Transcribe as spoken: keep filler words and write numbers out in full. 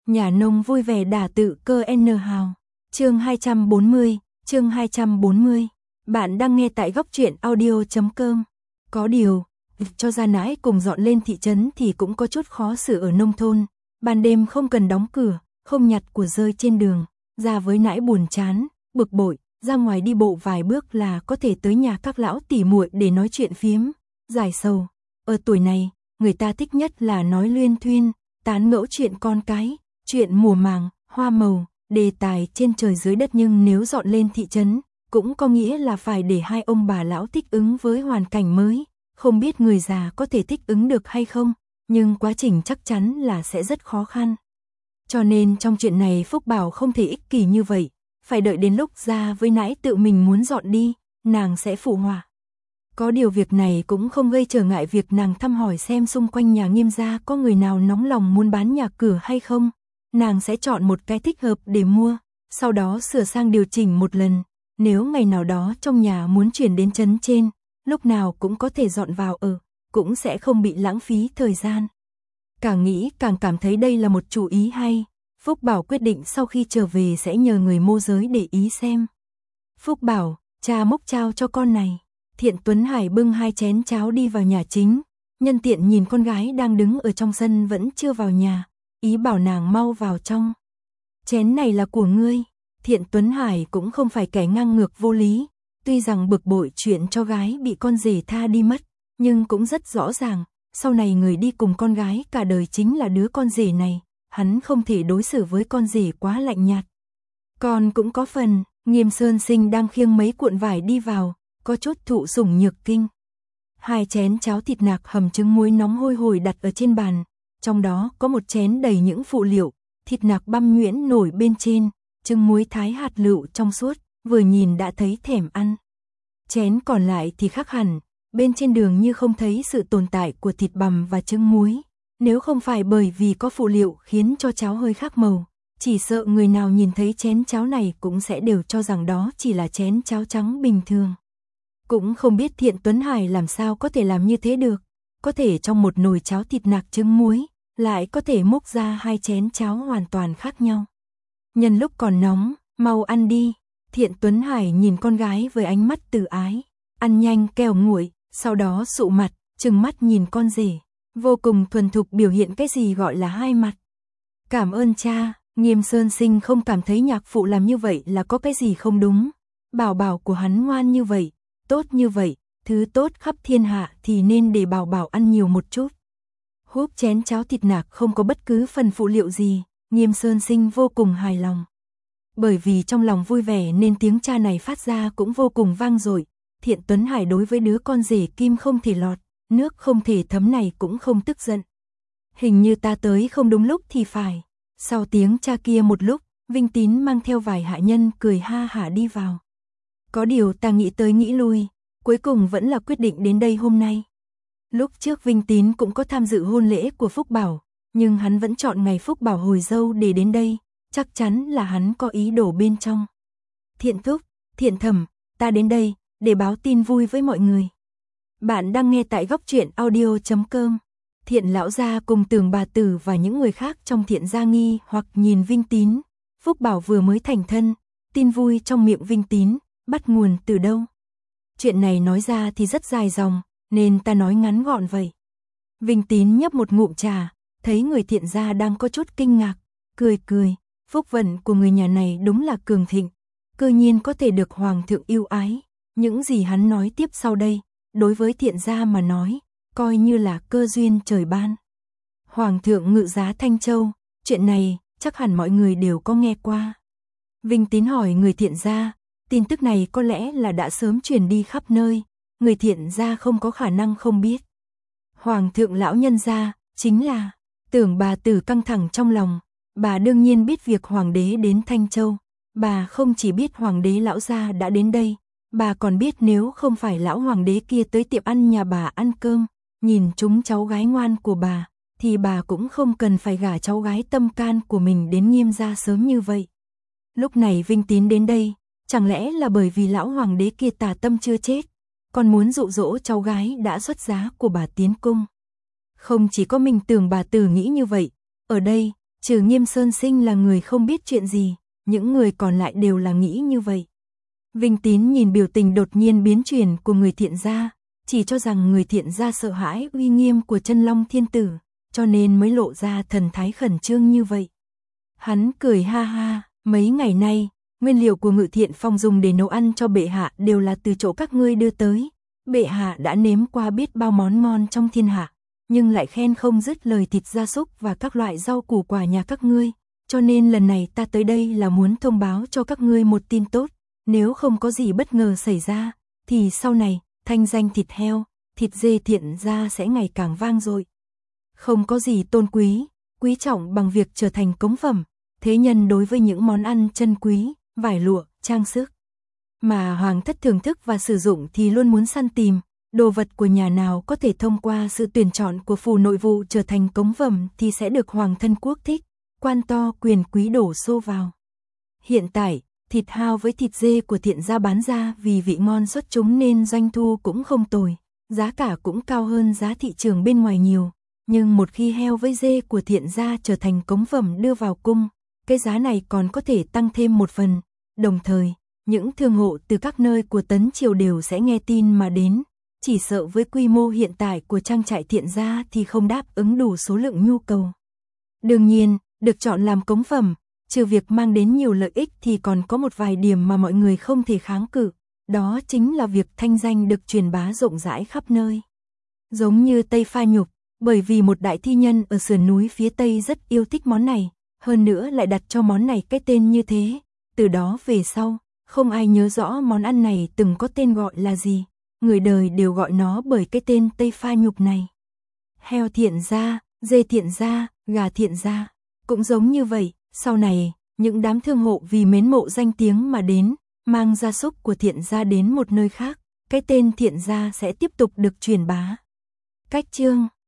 Nhà nông vui vẻ đả tự cơ N hào. Chương hai trăm bốn mươi, chương hai trăm bốn mươi. Bạn đang nghe tại góc truyện audio chấm com. Có điều, cho ra nãi cùng dọn lên thị trấn thì cũng có chút khó xử ở nông thôn. Ban đêm không cần đóng cửa, không nhặt của rơi trên đường, ra với nãi buồn chán, bực bội, ra ngoài đi bộ vài bước là có thể tới nhà các lão tỉ muội để nói chuyện phiếm, giải sầu. Ở tuổi này, người ta thích nhất là nói luyên thuyên, tán ngẫu chuyện con cái, chuyện mùa màng, hoa màu, đề tài trên trời dưới đất, nhưng nếu dọn lên thị trấn, cũng có nghĩa là phải để hai ông bà lão thích ứng với hoàn cảnh mới, không biết người già có thể thích ứng được hay không, nhưng quá trình chắc chắn là sẽ rất khó khăn. Cho nên trong chuyện này Phúc Bảo không thể ích kỷ như vậy, phải đợi đến lúc ra với nãi tự mình muốn dọn đi, nàng sẽ phụ họa. Có điều việc này cũng không gây trở ngại việc nàng thăm hỏi xem xung quanh nhà Nghiêm gia có người nào nóng lòng muốn bán nhà cửa hay không. Nàng sẽ chọn một cái thích hợp để mua, sau đó sửa sang điều chỉnh một lần. Nếu ngày nào đó trong nhà muốn chuyển đến trấn trên, lúc nào cũng có thể dọn vào ở, cũng sẽ không bị lãng phí thời gian. Càng nghĩ càng cảm thấy đây là một chủ ý hay. Phúc Bảo quyết định sau khi trở về sẽ nhờ người môi giới để ý xem. Phúc Bảo, cha múc cháo cho con này. Thiện Tuấn Hải bưng hai chén cháo đi vào nhà chính, nhân tiện nhìn con gái đang đứng ở trong sân vẫn chưa vào nhà, ý bảo nàng mau vào trong. Chén này là của ngươi. Thiện Tuấn Hải cũng không phải kẻ ngang ngược vô lý, tuy rằng bực bội chuyện cho gái bị con rể tha đi mất, nhưng cũng rất rõ ràng, sau này người đi cùng con gái cả đời chính là đứa con rể này, hắn không thể đối xử với con rể quá lạnh nhạt. Còn cũng có phần, Nghiêm Sơn Sinh đang khiêng mấy cuộn vải đi vào, có chút thụ sủng nhược kinh. Hai chén cháo thịt nạc hầm trứng muối nóng hôi hổi đặt ở trên bàn, trong đó có một chén đầy những phụ liệu, thịt nạc băm nhuyễn nổi bên trên, trứng muối thái hạt lựu trong suốt, vừa nhìn đã thấy thèm ăn. Chén còn lại thì khác hẳn, bên trên đường như không thấy sự tồn tại của thịt bằm và trứng muối, nếu không phải bởi vì có phụ liệu khiến cho cháo hơi khác màu, chỉ sợ người nào nhìn thấy chén cháo này cũng sẽ đều cho rằng đó chỉ là chén cháo trắng bình thường. Cũng không biết Thiện Tuấn Hải làm sao có thể làm như thế được, có thể trong một nồi cháo thịt nạc trứng muối, lại có thể múc ra hai chén cháo hoàn toàn khác nhau. Nhân lúc còn nóng, mau ăn đi. Thiện Tuấn Hải nhìn con gái với ánh mắt từ ái, ăn nhanh kẻo nguội, sau đó sụ mặt, trừng mắt nhìn con rể, vô cùng thuần thục biểu hiện cái gì gọi là hai mặt. Cảm ơn cha. Nghiêm Sơn Sinh không cảm thấy nhạc phụ làm như vậy là có cái gì không đúng. Bảo bảo của hắn ngoan như vậy, tốt như vậy, thứ tốt khắp thiên hạ thì nên để bảo bảo ăn nhiều một chút. Húp chén cháo thịt nạc không có bất cứ phần phụ liệu gì, Nghiêm Sơn Sinh vô cùng hài lòng. Bởi vì trong lòng vui vẻ nên tiếng cha này phát ra cũng vô cùng vang dội. Thiện Tuấn Hải đối với đứa con rể kim không thể lọt, nước không thể thấm này cũng không tức giận. Hình như ta tới không đúng lúc thì phải. Sau tiếng cha kia một lúc, Vinh Tín mang theo vài hạ nhân cười ha hả đi vào. Có điều ta nghĩ tới nghĩ lui, cuối cùng vẫn là quyết định đến đây hôm nay. Lúc trước Vinh Tín cũng có tham dự hôn lễ của Phúc Bảo, nhưng hắn vẫn chọn ngày Phúc Bảo hồi dâu để đến đây, chắc chắn là hắn có ý đồ bên trong. Thiện thúc, Thiện thẩm, ta đến đây để báo tin vui với mọi người. Bạn đang nghe tại góc truyện audio chấm com. Thiện lão gia cùng Tưởng bà tử và những người khác trong Thiện gia nghi hoặc nhìn Vinh Tín. Phúc Bảo vừa mới thành thân, tin vui trong miệng Vinh Tín, bắt nguồn từ đâu? Chuyện này nói ra thì rất dài dòng, nên ta nói ngắn gọn vậy. Vinh Tín nhấp một ngụm trà, thấy người Thiện gia đang có chút kinh ngạc, cười cười, phúc vận của người nhà này đúng là cường thịnh, cơ nhiên có thể được hoàng thượng yêu ái. Những gì hắn nói tiếp sau đây, đối với Thiện gia mà nói, coi như là cơ duyên trời ban. Hoàng thượng ngự giá Thanh Châu, chuyện này chắc hẳn mọi người đều có nghe qua. Vinh Tín hỏi người Thiện gia, tin tức này có lẽ là đã sớm truyền đi khắp nơi, người Thiện gia không có khả năng không biết. Hoàng thượng lão nhân gia, chính là, Tưởng bà tử căng thẳng trong lòng, bà đương nhiên biết việc hoàng đế đến Thanh Châu, bà không chỉ biết hoàng đế lão gia đã đến đây, bà còn biết nếu không phải lão hoàng đế kia tới tiệm ăn nhà bà ăn cơm, nhìn chúng cháu gái ngoan của bà, thì bà cũng không cần phải gả cháu gái tâm can của mình đến Nghiêm gia sớm như vậy. Lúc này Vinh Tín đến đây, chẳng lẽ là bởi vì lão hoàng đế kia tà tâm chưa chết, còn muốn dụ dỗ cháu gái đã xuất giá của bà tiến cung. Không chỉ có mình Tưởng bà tử nghĩ như vậy, ở đây, Trừ Nghiêm Sơn Sinh là người không biết chuyện gì, những người còn lại đều là nghĩ như vậy. Vinh Tín nhìn biểu tình đột nhiên biến chuyển của người Thiện gia, chỉ cho rằng người Thiện gia sợ hãi uy nghiêm của Chân Long Thiên Tử, cho nên mới lộ ra thần thái khẩn trương như vậy. Hắn cười ha ha, mấy ngày nay, nguyên liệu của Ngự Thiện Phong dùng để nấu ăn cho bệ hạ đều là từ chỗ các ngươi đưa tới. Bệ hạ đã nếm qua biết bao món ngon trong thiên hạ, nhưng lại khen không dứt lời thịt gia súc và các loại rau củ quả nhà các ngươi, cho nên lần này ta tới đây là muốn thông báo cho các ngươi một tin tốt, nếu không có gì bất ngờ xảy ra, thì sau này, thanh danh thịt heo, thịt dê Thiện gia sẽ ngày càng vang dội. Không có gì tôn quý, quý trọng bằng việc trở thành cống phẩm, thế nhân đối với những món ăn chân quý, vải lụa, trang sức mà hoàng thất thưởng thức và sử dụng thì luôn muốn săn tìm, đồ vật của nhà nào có thể thông qua sự tuyển chọn của phủ nội vụ trở thành cống phẩm thì sẽ được hoàng thân quốc thích, quan to quyền quý đổ xô vào. Hiện tại, thịt hao với thịt dê của Thiện gia bán ra vì vị ngon xuất chúng nên doanh thu cũng không tồi, giá cả cũng cao hơn giá thị trường bên ngoài nhiều, nhưng một khi heo với dê của Thiện gia trở thành cống phẩm đưa vào cung, cái giá này còn có thể tăng thêm một phần, đồng thời, những thương hộ từ các nơi của Tấn Triều đều sẽ nghe tin mà đến, chỉ sợ với quy mô hiện tại của trang trại Thiện gia thì không đáp ứng đủ số lượng nhu cầu. Đương nhiên, được chọn làm cống phẩm, trừ việc mang đến nhiều lợi ích thì còn có một vài điểm mà mọi người không thể kháng cự, đó chính là việc thanh danh được truyền bá rộng rãi khắp nơi. Giống như Tây Pha Nhục, bởi vì một đại thi nhân ở sườn núi phía Tây rất yêu thích món này, hơn nữa lại đặt cho món này cái tên như thế, từ đó về sau, không ai nhớ rõ món ăn này từng có tên gọi là gì, người đời đều gọi nó bởi cái tên Tây Pha Nhục này. Heo Thiện gia, dê Thiện gia, gà Thiện gia, cũng giống như vậy, sau này, những đám thương hộ vì mến mộ danh tiếng mà đến, mang gia súc của Thiện gia đến một nơi khác, cái tên Thiện gia sẽ tiếp tục được truyền bá. Cách chương